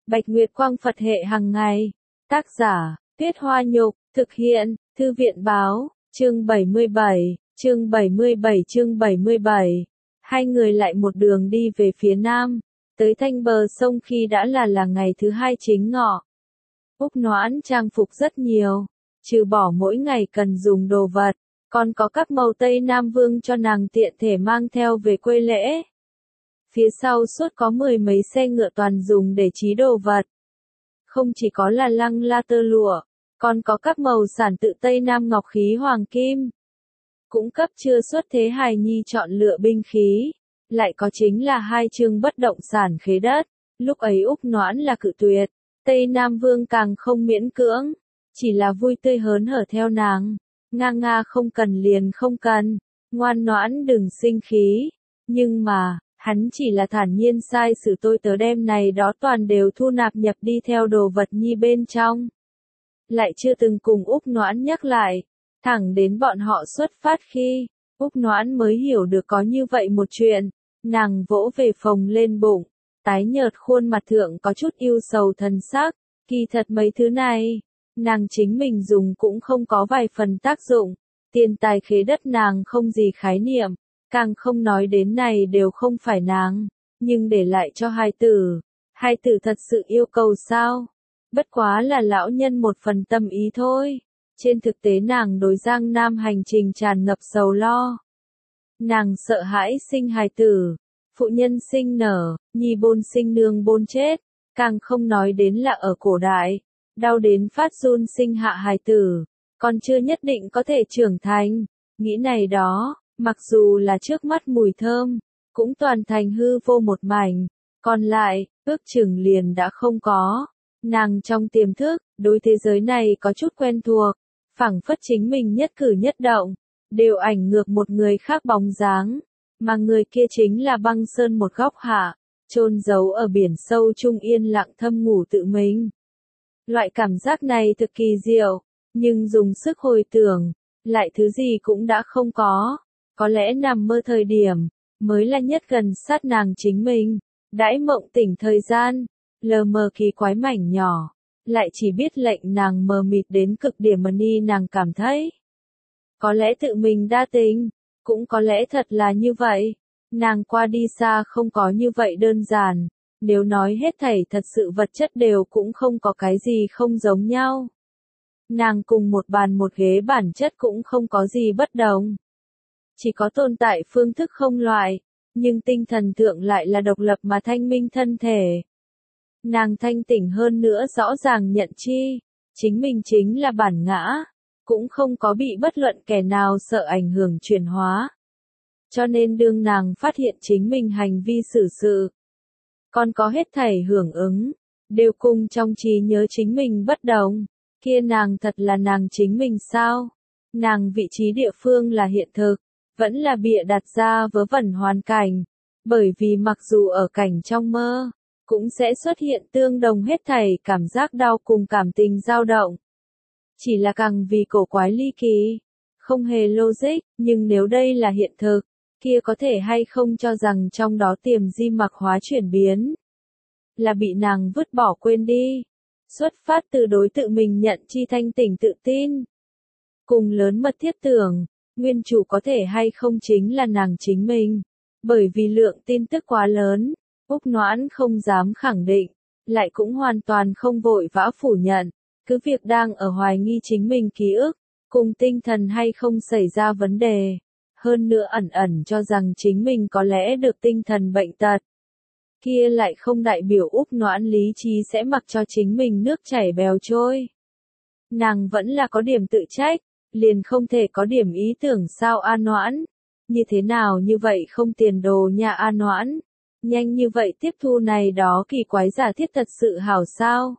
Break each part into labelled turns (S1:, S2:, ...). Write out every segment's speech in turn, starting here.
S1: Bạch Nguyệt Quang Phật hệ hàng ngày. Tác giả, Tuyết Hoa Nhục, thực hiện, Thư viện báo, chương 77, chương 77. Hai người lại một đường đi về phía nam, tới thanh bờ sông khi đã là ngày thứ hai chính ngọ. Úc Noãn trang phục rất nhiều, trừ bỏ mỗi ngày cần dùng đồ vật, còn có các màu Tây Nam Vương cho nàng tiện thể mang theo về quê lễ. Phía sau suốt có 10 mấy xe ngựa toàn dùng để trí đồ vật. Không chỉ có là lăng la tơ lụa, còn có các màu sản tự Tây Nam ngọc khí hoàng kim. Cũng cấp chưa xuất thế hài nhi chọn lựa binh khí. Lại có chính là 2 chương bất động sản khế đất. Lúc ấy Úc Noãn là cự tuyệt, Tây Nam Vương càng không miễn cưỡng, chỉ là vui tươi hớn hở theo nàng. Nga không cần liền không cần, ngoan Noãn đừng sinh khí. Nhưng mà, hắn chỉ là thản nhiên sai sử tôi tớ đem này đó toàn đều thu nạp nhập đi theo đồ vật nhi bên trong. Lại chưa từng cùng Úc Noãn nhắc lại, thẳng đến bọn họ xuất phát khi, Úc Noãn mới hiểu được có như vậy một chuyện. Nàng vỗ về phồng lên bụng, tái nhợt khuôn mặt thượng có chút ưu sầu thần sắc, kỳ thật mấy thứ này, nàng chính mình dùng cũng không có vài phần tác dụng, tiền tài khế đất nàng không gì khái niệm, càng không nói đến này đều không phải nàng, nhưng để lại cho hai tử thật sự yêu cầu sao? Bất quá là lão nhân một phần tâm ý thôi, trên thực tế nàng đối Giang Nam hành trình tràn ngập sầu lo. Nàng sợ hãi sinh hài tử, phụ nhân sinh nở, nhi bôn sinh nương bôn chết, càng không nói đến là ở cổ đại, đau đến phát run sinh hạ hài tử, còn chưa nhất định có thể trưởng thành, nghĩ này đó, mặc dù là trước mắt mùi thơm, cũng toàn thành hư vô một mảnh, còn lại, ước chừng liền đã không có. Nàng trong tiềm thức, đối thế giới này có chút quen thuộc, phảng phất chính mình nhất cử nhất động, đều ảnh ngược một người khác bóng dáng, mà người kia chính là băng sơn một góc hạ, chôn giấu ở biển sâu trung yên lặng thâm ngủ tự mình. Loại cảm giác này thực kỳ diệu, nhưng dùng sức hồi tưởng, lại thứ gì cũng đã không có lẽ nằm mơ thời điểm, mới là nhất gần sát nàng chính mình, đãi mộng tỉnh thời gian, lờ mờ kỳ quái mảnh nhỏ, lại chỉ biết lệnh nàng mờ mịt đến cực điểm mà ni nàng cảm thấy. Có lẽ tự mình đa tình, cũng có lẽ thật là như vậy, nàng qua đi xa không có như vậy đơn giản, nếu nói hết thảy thật sự vật chất đều cũng không có cái gì không giống nhau. Nàng cùng một bàn một ghế bản chất cũng không có gì bất đồng. Chỉ có tồn tại phương thức không loại, nhưng tinh thần thượng lại là độc lập mà thanh minh thân thể. Nàng thanh tỉnh hơn nữa rõ ràng nhận chi, chính mình chính là bản ngã, cũng không có bị bất luận kẻ nào sợ ảnh hưởng chuyển hóa. Cho nên đương nàng phát hiện chính mình hành vi xử sự, còn có hết thảy hưởng ứng, đều cùng trong trí nhớ chính mình bất đồng, kia nàng thật là nàng chính mình sao? Nàng vị trí địa phương là hiện thực, vẫn là bịa đặt ra vớ vẩn hoàn cảnh, bởi vì mặc dù ở cảnh trong mơ, cũng sẽ xuất hiện tương đồng hết thảy cảm giác đau cùng cảm tình dao động. Chỉ là càng vì cổ quái ly kỳ, không hề logic, nhưng nếu đây là hiện thực, kia có thể hay không cho rằng trong đó tiềm di mặc hóa chuyển biến, là bị nàng vứt bỏ quên đi, xuất phát từ đối tự mình nhận chi thanh tỉnh tự tin. Cùng lớn mật thiết tưởng, nguyên chủ có thể hay không chính là nàng chính mình, bởi vì lượng tin tức quá lớn, Úc Noãn không dám khẳng định, lại cũng hoàn toàn không vội vã phủ nhận, cứ việc đang ở hoài nghi chính mình ký ức, cùng tinh thần hay không xảy ra vấn đề, hơn nữa ẩn cho rằng chính mình có lẽ được tinh thần bệnh tật. Kia lại không đại biểu Úc Noãn lý trí sẽ mặc cho chính mình nước chảy bèo trôi. Nàng vẫn là có điểm tự trách, liền không thể có điểm ý tưởng sao A Noãn, như thế nào như vậy không tiền đồ nha A Noãn, nhanh như vậy tiếp thu này đó kỳ quái giả thiết thật sự hảo sao.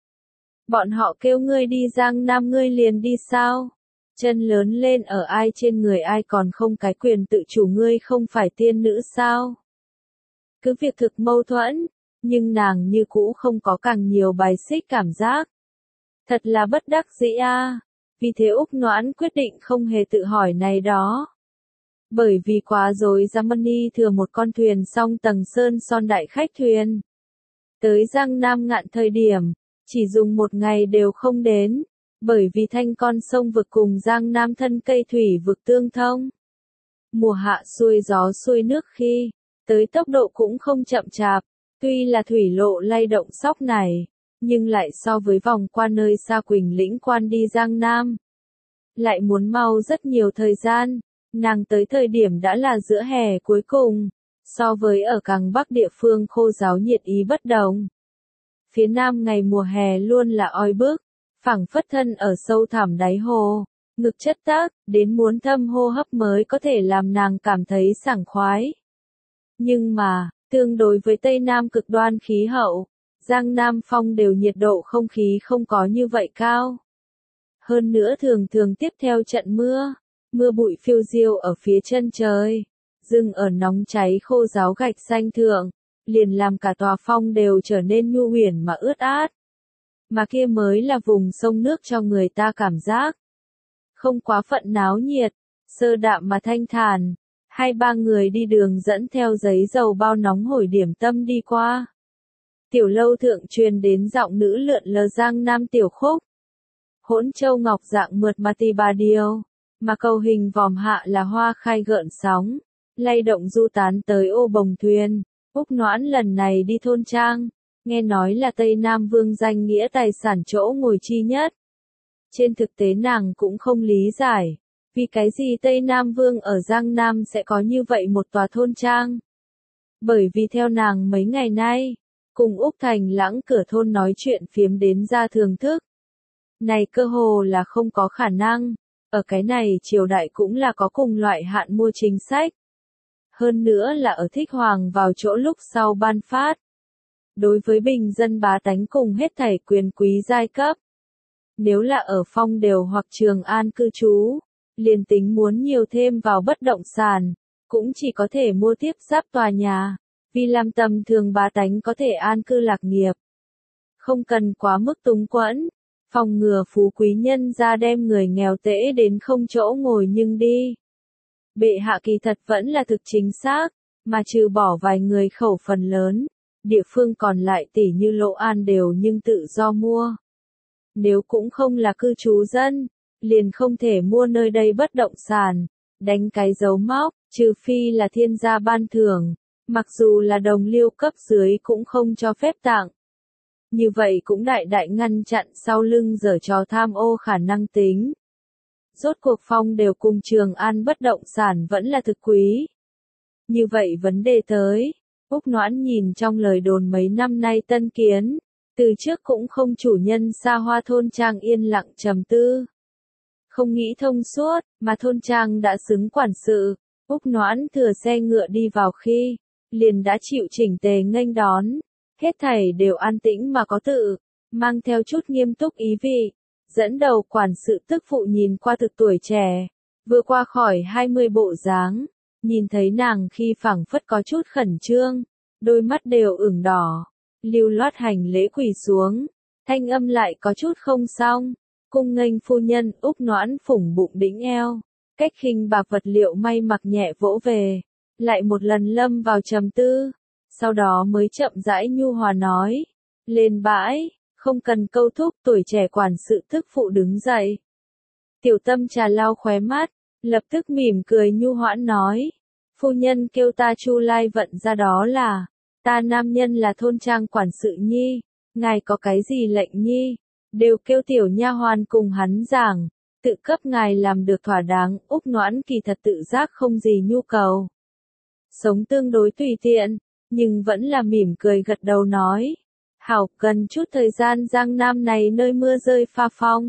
S1: Bọn họ kêu ngươi đi Giang Nam ngươi liền đi sao? Chân lớn lên ở ai trên người ai còn không cái quyền tự chủ ngươi không phải tiên nữ sao? Cứ việc thực mâu thuẫn, nhưng nàng như cũ không có càng nhiều bài xích cảm giác. Thật là bất đắc dĩ a. Vì thế Úc Noãn quyết định không hề tự hỏi này đó. Bởi vì quá rồi Germany thừa một con thuyền song tầng sơn son đại khách thuyền. Tới Giang Nam Ngạn thời điểm, chỉ dùng một ngày đều không đến, bởi vì thanh con sông vực cùng Giang Nam thân cây thủy vực tương thông. Mùa hạ xuôi gió xuôi nước khi, tới tốc độ cũng không chậm chạp, tuy là thủy lộ lay động sóc này, nhưng lại so với vòng qua nơi xa Quỳnh Lĩnh quan đi Giang Nam. Lại muốn mau rất nhiều thời gian, nàng tới thời điểm đã là giữa hè cuối cùng, so với ở càng Bắc địa phương khô ráo nhiệt ý bất đồng. Phía Nam ngày mùa hè luôn là oi bức, phảng phất thân ở sâu thẳm đáy hồ, ngực chất tác, đến muốn thâm hô hấp mới có thể làm nàng cảm thấy sảng khoái. Nhưng mà, tương đối với Tây Nam cực đoan khí hậu, Giang Nam phong đều nhiệt độ không khí không có như vậy cao. Hơn nữa thường thường tiếp theo trận mưa, mưa bụi phiêu diêu ở phía chân trời, dừng ở nóng cháy khô ráo gạch xanh thượng, liền làm cả tòa phong đều trở nên nhu huyền mà ướt át. Mà kia mới là vùng sông nước cho người ta cảm giác không quá phận náo nhiệt, sơ đạm mà thanh thản. Hai ba người đi đường dẫn theo giấy dầu bao nóng hổi điểm tâm đi qua. Tiểu lâu thượng truyền đến giọng nữ lượn lờ Giang Nam tiểu khúc. Hỗn châu ngọc dạng mượt mà tì bà điều, mà cầu hình vòm hạ là hoa khai gợn sóng, lay động du tán tới ô bồng thuyền. Úc Noãn lần này đi thôn trang, nghe nói là Tây Nam Vương danh nghĩa tài sản chỗ ngồi chi nhất. Trên thực tế nàng cũng không lý giải, vì cái gì Tây Nam Vương ở Giang Nam sẽ có như vậy một tòa thôn trang. Bởi vì theo nàng mấy ngày nay, cùng Úc Thành Lãng cửa thôn nói chuyện phiếm đến ra thưởng thức. Này cơ hồ là không có khả năng, ở cái này triều đại cũng là có cùng loại hạn mua chính sách. Hơn nữa là ở thích hoàng vào chỗ lúc sau ban phát. Đối với bình dân bá tánh cùng hết thảy quyền quý giai cấp. Nếu là ở Phong Đều hoặc Trường An cư trú, liền tính muốn nhiều thêm vào bất động sản, cũng chỉ có thể mua tiếp giáp tòa nhà, vì làm tầm thường bá tánh có thể an cư lạc nghiệp. Không cần quá mức túng quẫn, phòng ngừa phú quý nhân ra đem người nghèo tễ đến không chỗ ngồi nhưng đi. Bệ hạ kỳ thật vẫn là thực chính xác, mà trừ bỏ vài người khẩu phần lớn, địa phương còn lại tỉ như Lộ An đều nhưng tự do mua. Nếu cũng không là cư trú dân, liền không thể mua nơi đây bất động sản, đánh cái dấu móc, trừ phi là thiên gia ban thưởng, mặc dù là đồng liêu cấp dưới cũng không cho phép tặng. Như vậy cũng đại đại ngăn chặn sau lưng giở trò tham ô khả năng tính. Rốt cuộc Phong Đều cùng Trường An bất động sản vẫn là thực quý. Như vậy vấn đề tới, Úc Noãn nhìn trong lời đồn mấy năm nay tân kiến, từ trước cũng không chủ nhân xa hoa thôn trang yên lặng trầm tư. Không nghĩ thông suốt, mà thôn trang đã xứng quản sự, Úc Noãn thừa xe ngựa đi vào khi, liền đã chịu chỉnh tề nghênh đón, hết thảy đều an tĩnh mà có tự, mang theo chút nghiêm túc ý vị, dẫn đầu quản sự tức phụ nhìn qua thực tuổi trẻ, vừa qua khỏi 20 bộ dáng, nhìn thấy nàng khi phảng phất có chút khẩn trương, đôi mắt đều ửng đỏ, lưu loát hành lễ quỳ xuống, thanh âm lại có chút không xong. Cung nghênh phu nhân. Úc Noãn phủng bụng đĩnh eo, cách khinh bạc vật liệu may mặc nhẹ vỗ về, lại một lần lâm vào trầm tư, sau đó mới chậm rãi nhu hòa nói, lên bãi, không cần câu thúc. Tuổi trẻ quản sự thức phụ đứng dậy. Tiểu Tâm trà lau khóe mắt, lập tức mỉm cười nhu hoãn nói, phu nhân kêu ta Chu Lai vận ra đó là, ta nam nhân là thôn trang quản sự nhi, ngài có cái gì lệnh nhi? Đều kêu tiểu nha hoàn cùng hắn giảng, tự cấp ngài làm được thỏa đáng. Úc Noãn kỳ thật tự giác không gì nhu cầu. Sống tương đối tùy tiện, nhưng vẫn là mỉm cười gật đầu nói. Hảo, cần chút thời gian Giang Nam này nơi mưa rơi pha phong.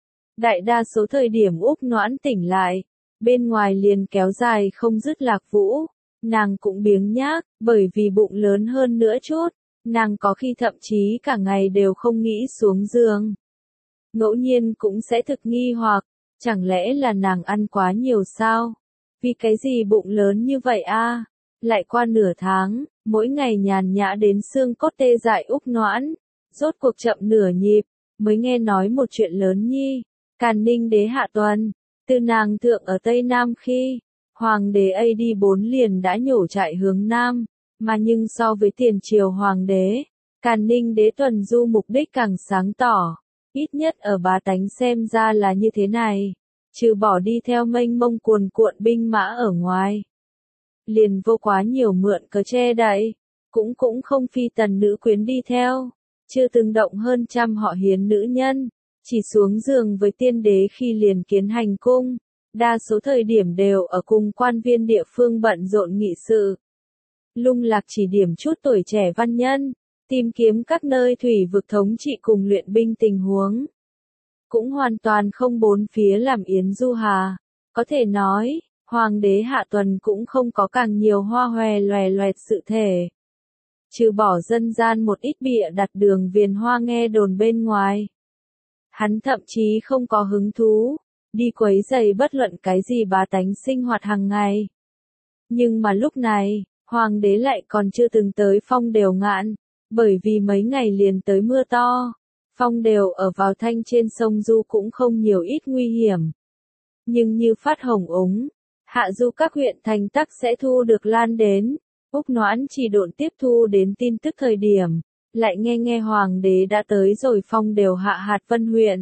S1: Đại đa số thời điểm Úc Noãn tỉnh lại, bên ngoài liền kéo dài không dứt lạc vũ, nàng cũng biếng nhác, bởi vì bụng lớn hơn nữa chút. Nàng có khi thậm chí cả ngày đều không nghĩ xuống giường. Ngẫu nhiên cũng sẽ thực nghi hoặc, chẳng lẽ là nàng ăn quá nhiều sao? Vì cái gì bụng lớn như vậy a? Lại qua nửa tháng, mỗi ngày nhàn nhã đến xương cốt tê dại. Úc Noãn, rốt cuộc chậm nửa nhịp, mới nghe nói một chuyện lớn nhi. Càn Ninh đế hạ tuần, từ nàng thượng ở Tây Nam khi, hoàng đế AD4 liền đã nhổ trại hướng Nam. Mà nhưng so với tiền triều hoàng đế, Càn Ninh đế tuần du mục đích càng sáng tỏ, ít nhất ở bá tánh xem ra là như thế này, trừ bỏ đi theo mênh mông cuồn cuộn binh mã ở ngoài. Liền vô quá nhiều mượn cớ che đậy, cũng không phi tần nữ quyến đi theo, chưa từng động hơn trăm họ hiến nữ nhân, chỉ xuống giường với tiên đế khi liền kiến hành cung, đa số thời điểm đều ở cùng quan viên địa phương bận rộn nghị sự. Lung lạc chỉ điểm chút tuổi trẻ văn nhân, tìm kiếm các nơi thủy vực thống trị cùng luyện binh tình huống. Cũng hoàn toàn không bốn phía làm yến du hà, có thể nói, hoàng đế hạ tuần cũng không có càng nhiều hoa hòe loè loẹt sự thể. Trừ bỏ dân gian một ít bịa đặt đường viền hoa nghe đồn bên ngoài. Hắn thậm chí không có hứng thú, đi quấy rầy bất luận cái gì bá tánh sinh hoạt hàng ngày. Nhưng mà lúc này, hoàng đế lại còn chưa từng tới Phong Đều Ngạn, bởi vì mấy ngày liền tới mưa to. Phong Đều ở vào thanh trên sông Du cũng không nhiều ít nguy hiểm. Nhưng như phát hồng úng, hạ du các huyện thành tắc sẽ thu được lan đến. Úc Noãn chỉ độn tiếp thu đến tin tức thời điểm, lại nghe hoàng đế đã tới rồi Phong Đều hạ hạt Vân huyện.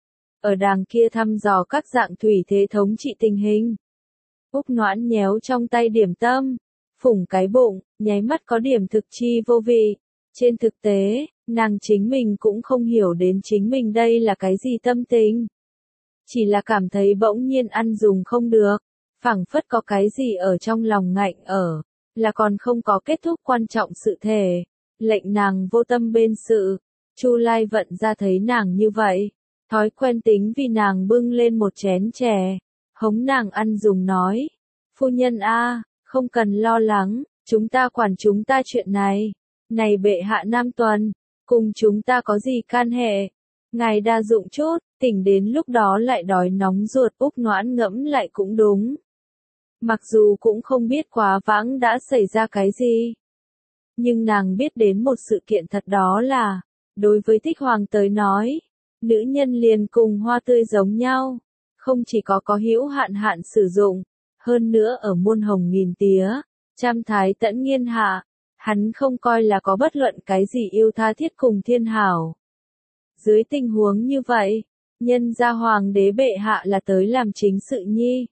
S1: Ở đàng kia thăm dò các dạng thủy thế thống trị tình hình. Úc Noãn nhéo trong tay điểm tâm, phủng cái bụng, nháy mắt có điểm thực chi vô vị. Trên thực tế, nàng chính mình cũng không hiểu đến chính mình đây là cái gì tâm tình. Chỉ là cảm thấy bỗng nhiên ăn dùng không được, phảng phất có cái gì ở trong lòng ngạnh ở, là còn không có kết thúc quan trọng sự thể, lệnh nàng vô tâm bên sự. Chu Lai Vận ra thấy nàng như vậy, thói quen tính vì nàng bưng lên một chén chè, hống nàng ăn dùng nói, phu nhân a, không cần lo lắng, chúng ta quản chúng ta chuyện này. Này bệ hạ Nam Tuần, cùng chúng ta có gì can hệ? Ngài đa dụng chút, tỉnh đến lúc đó lại đói nóng ruột. Úc Noãn ngẫm lại cũng đúng. Mặc dù cũng không biết quá vãng đã xảy ra cái gì. Nhưng nàng biết đến một sự kiện thật, đó là, đối với Thích Hoàng tới nói, nữ nhân liền cùng hoa tươi giống nhau. Không chỉ có hữu hạn sử dụng, hơn nữa ở muôn hồng nghìn tía, trăm thái tẫn nghiên hạ. Hắn không coi là có bất luận cái gì yêu tha thiết cùng thiên hảo. Dưới tình huống như vậy, nhân gia hoàng đế bệ hạ là tới làm chính sự nhi.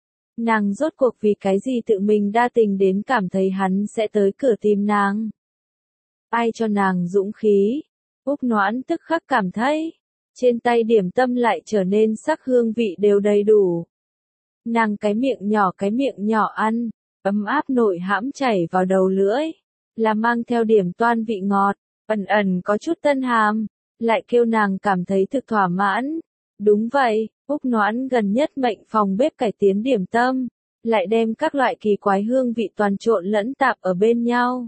S1: Nàng rốt cuộc vì cái gì tự mình đa tình đến cảm thấy hắn sẽ tới cửa tìm nàng. Ai cho nàng dũng khí? Úc Noãn tức khắc cảm thấy, trên tay điểm tâm lại trở nên sắc hương vị đều đầy đủ. Nàng cái miệng nhỏ ăn, ấm áp nội hãm chảy vào đầu lưỡi. Là mang theo điểm toan vị ngọt, ẩn có chút tân hàm, lại kêu nàng cảm thấy thực thỏa mãn. Đúng vậy, Úc Noãn gần nhất mệnh phòng bếp cải tiến điểm tâm, lại đem các loại kỳ quái hương vị toàn trộn lẫn tạp ở bên nhau.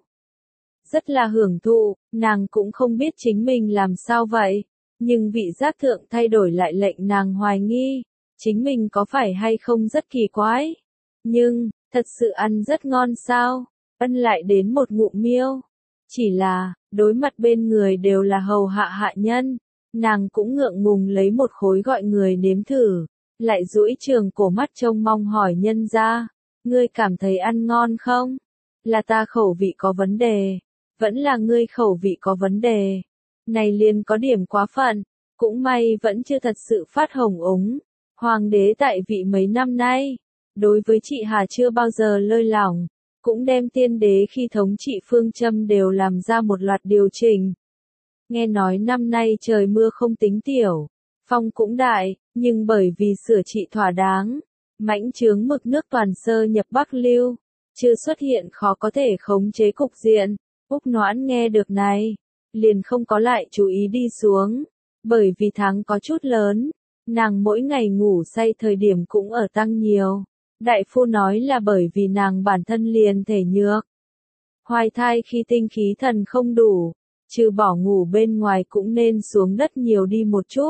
S1: Rất là hưởng thụ, nàng cũng không biết chính mình làm sao vậy, nhưng vị giác thượng thay đổi lại lệnh nàng hoài nghi, chính mình có phải hay không rất kỳ quái. Nhưng, thật sự ăn rất ngon sao? Ân lại đến một ngụm miêu. Chỉ là, đối mặt bên người đều là hầu hạ nhân, nàng cũng ngượng ngùng lấy một khối gọi người nếm thử, lại duỗi trường cổ mắt trông mong hỏi nhân ra, ngươi cảm thấy ăn ngon không? Là ta khẩu vị có vấn đề, vẫn là ngươi khẩu vị có vấn đề. Này liền có điểm quá phận, cũng may vẫn chưa thật sự phát hồng úng. Hoàng đế tại vị mấy năm nay, đối với chị Hà chưa bao giờ lơi lỏng. Cũng đem tiên đế khi thống trị phương châm đều làm ra một loạt điều chỉnh. Nghe nói năm nay trời mưa không tính tiểu, phong cũng đại, nhưng bởi vì sửa trị thỏa đáng, mãnh chướng mực nước toàn sơ nhập Bắc Lưu, chưa xuất hiện khó có thể khống chế cục diện. Úc Noãn nghe được này, liền không có lại chú ý đi xuống, bởi vì tháng có chút lớn, nàng mỗi ngày ngủ say thời điểm cũng ở tăng nhiều. Đại phu nói là bởi vì nàng bản thân liền thể nhược. Hoài thai khi tinh khí thần không đủ, trừ bỏ ngủ bên ngoài cũng nên xuống đất nhiều đi một chút.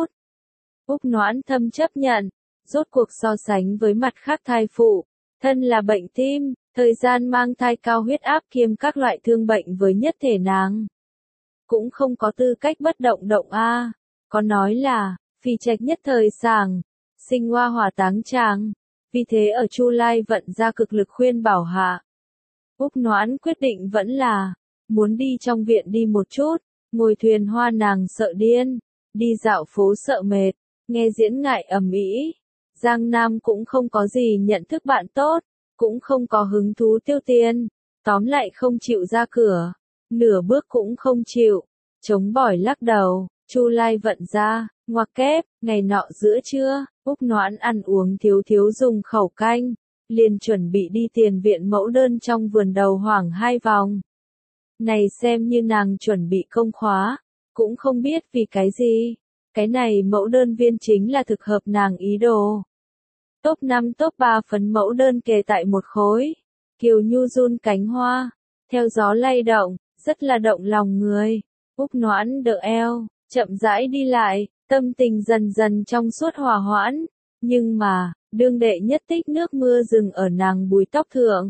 S1: Úc Noãn thâm chấp nhận, rốt cuộc so sánh với mặt khác thai phụ, thân là bệnh tim, thời gian mang thai cao huyết áp kiêm các loại thương bệnh với nhất thể nàng. Cũng không có tư cách bất động a. Có nói là, phi trạch nhất thời sàng, sinh hoa hỏa táng tràng. Vì thế ở Chu Lai Vận ra cực lực khuyên bảo hạ. Úc Noãn quyết định vẫn là, muốn đi trong viện đi một chút, Ngồi thuyền hoa nàng sợ điên, đi dạo phố sợ mệt, nghe diễn ngại ầm ĩ. Giang Nam cũng không có gì nhận thức bạn tốt, cũng không có hứng thú tiêu tiền, tóm lại không chịu ra cửa, nửa bước cũng không chịu, chống bỏi lắc đầu. Chu Lai vận ra, ngoặc kép, ngày nọ giữa trưa, Úc Noãn ăn uống thiếu thiếu dùng khẩu canh, liền chuẩn bị đi tiền viện mẫu đơn trong vườn đầu hoảng 2 vòng. Này xem như nàng chuẩn bị công khóa, cũng không biết vì cái gì, cái này mẫu đơn viên chính là thực hợp nàng ý đồ. Top 5 top 3 phấn mẫu đơn kề tại một khối, kiều nhu run cánh hoa, theo gió lay động, rất là động lòng người. Úc Noãn đỡ eo, chậm rãi đi lại, tâm tình dần dần trong suốt hòa hoãn, nhưng mà, đương đệ nhất tích nước mưa dừng ở nàng búi tóc thượng.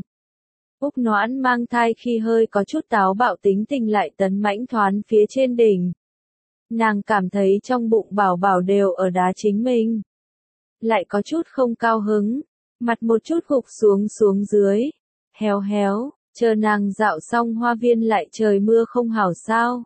S1: Úc Noãn mang thai khi hơi có chút táo bạo tính tình lại tấn mãnh thoán phía trên đỉnh. Nàng cảm thấy trong bụng bảo bảo đều ở đá chính mình. Lại có chút không cao hứng, mặt một chút gục xuống dưới. Héo héo, chờ nàng dạo xong hoa viên lại trời mưa không hảo sao.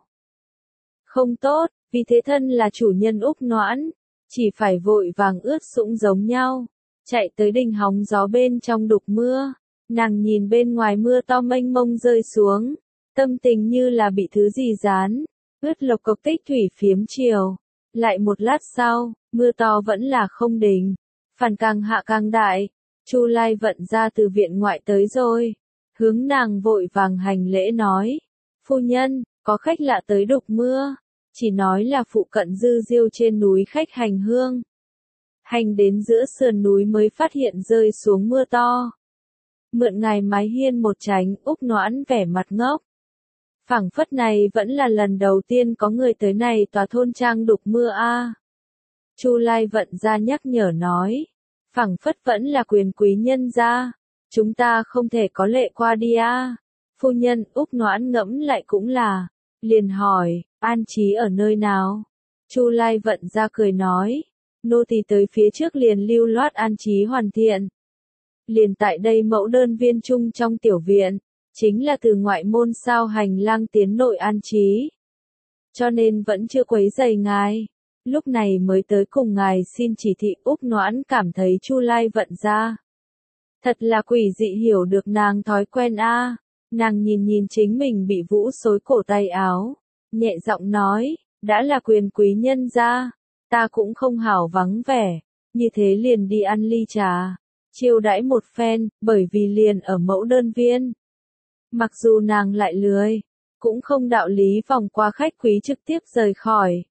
S1: Không tốt, vì thế thân là chủ nhân Úc Noãn, chỉ phải vội vàng ướt sũng giống nhau, chạy tới đỉnh hóng gió bên trong đục mưa. Nàng nhìn bên ngoài mưa to mênh mông rơi xuống, tâm tình như là bị thứ gì dán, ướt lộc cộc tích thủy phiếm chiều. Lại một lát sau, mưa to vẫn là không đình, phản càng hạ càng đại. Chu Lai vận ra từ viện ngoại tới rồi, hướng nàng vội vàng hành lễ nói, phu nhân, có khách lạ tới đục mưa, chỉ nói là phụ cận Dư Diêu trên núi khách hành hương. Hành đến giữa sườn núi mới phát hiện rơi xuống mưa to. Mượn ngài mái hiên một tránh, Úc Noãn vẻ mặt ngốc. Phảng phất này vẫn là lần đầu tiên có người tới này tòa thôn trang đục mưa a. Chu Lai vận ra nhắc nhở nói, phảng phất vẫn là quyền quý nhân gia, chúng ta không thể có lệ qua đi a. Phu nhân, Úc Noãn ngẫm lại cũng là, liền hỏi, an trí ở nơi nào? Chu Lai vận ra cười nói, nô tỳ tới phía trước liền lưu loát an trí hoàn thiện. Liền tại đây mẫu đơn viên trung trong tiểu viện, chính là từ ngoại môn sao hành lang tiến nội an trí. Cho nên vẫn chưa quấy rầy ngài, lúc này mới tới cùng ngài xin chỉ thị. Úc Noãn cảm thấy Chu Lai vận ra. Thật là quỷ dị hiểu được nàng thói quen a. Nàng nhìn chính mình bị vũ xối cổ tay áo, nhẹ giọng nói, đã là quyền quý nhân gia, ta cũng không hảo vắng vẻ, như thế liền đi ăn ly trà, chiêu đãi một phen, bởi vì liền ở mẫu đơn viên. Mặc dù nàng lại lười, cũng không đạo lý vòng qua khách quý trực tiếp rời khỏi.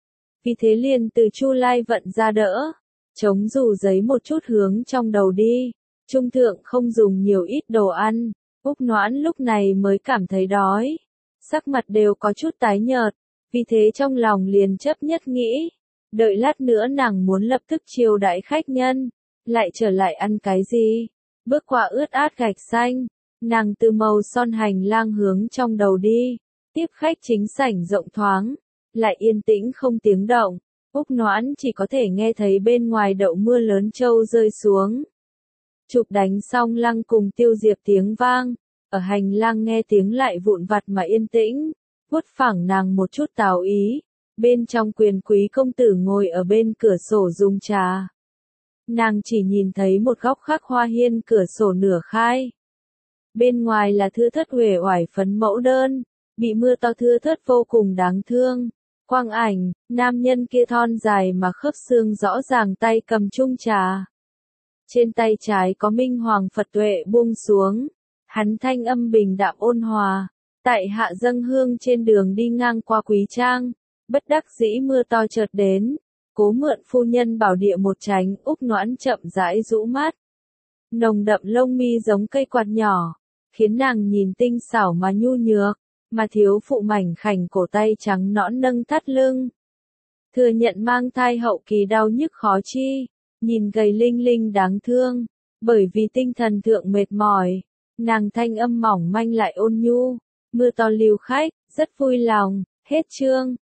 S1: Vì thế liền từ Chu Lai vận ra đỡ, chống dù giấy một chút hướng trong đầu đi, trung thượng không dùng nhiều ít đồ ăn. Úc Noãn lúc này mới cảm thấy đói, sắc mặt đều có chút tái nhợt, vì thế trong lòng liền chấp nhất nghĩ, đợi lát nữa nàng muốn lập tức chiêu đãi khách nhân, lại trở lại ăn cái gì. Bước qua ướt át gạch xanh, nàng từ màu son hành lang hướng trong đầu đi, tiếp khách chính sảnh rộng thoáng, lại yên tĩnh không tiếng động. Úc Noãn chỉ có thể nghe thấy bên ngoài đậu mưa lớn trâu rơi xuống. Chụp đánh xong lăng cùng tiêu diệp tiếng vang, ở hành lang nghe tiếng lại vụn vặt mà yên tĩnh, vuốt phẳng nàng một chút táo ý, bên trong quyền quý công tử ngồi ở bên cửa sổ dùng trà. Nàng chỉ nhìn thấy một góc khắc hoa hiên cửa sổ nửa khai. Bên ngoài là thưa thớt uể oải phấn mẫu đơn, bị mưa to thưa thớt vô cùng đáng thương. Quang ảnh, nam nhân kia thon dài mà khớp xương rõ ràng tay cầm chung trà. Trên tay trái có minh hoàng Phật tuệ buông xuống, hắn thanh âm bình đạm ôn hòa, tại hạ dâng hương trên đường đi ngang qua quý trang, bất đắc dĩ mưa to chợt đến, cố mượn phu nhân bảo địa một tránh. Úc Noãn chậm rãi rũ mắt, nồng đậm lông mi giống cây quạt nhỏ, khiến nàng nhìn tinh xảo mà nhu nhược, mà thiếu phụ mảnh khảnh cổ tay trắng nõn nâng thắt lưng. Thừa nhận mang thai hậu kỳ đau nhức khó chi, nhìn gầy linh linh đáng thương, bởi vì tinh thần thượng mệt mỏi, nàng thanh âm mỏng manh lại ôn nhu, mưa to lưu khách, rất vui lòng. Hết chương.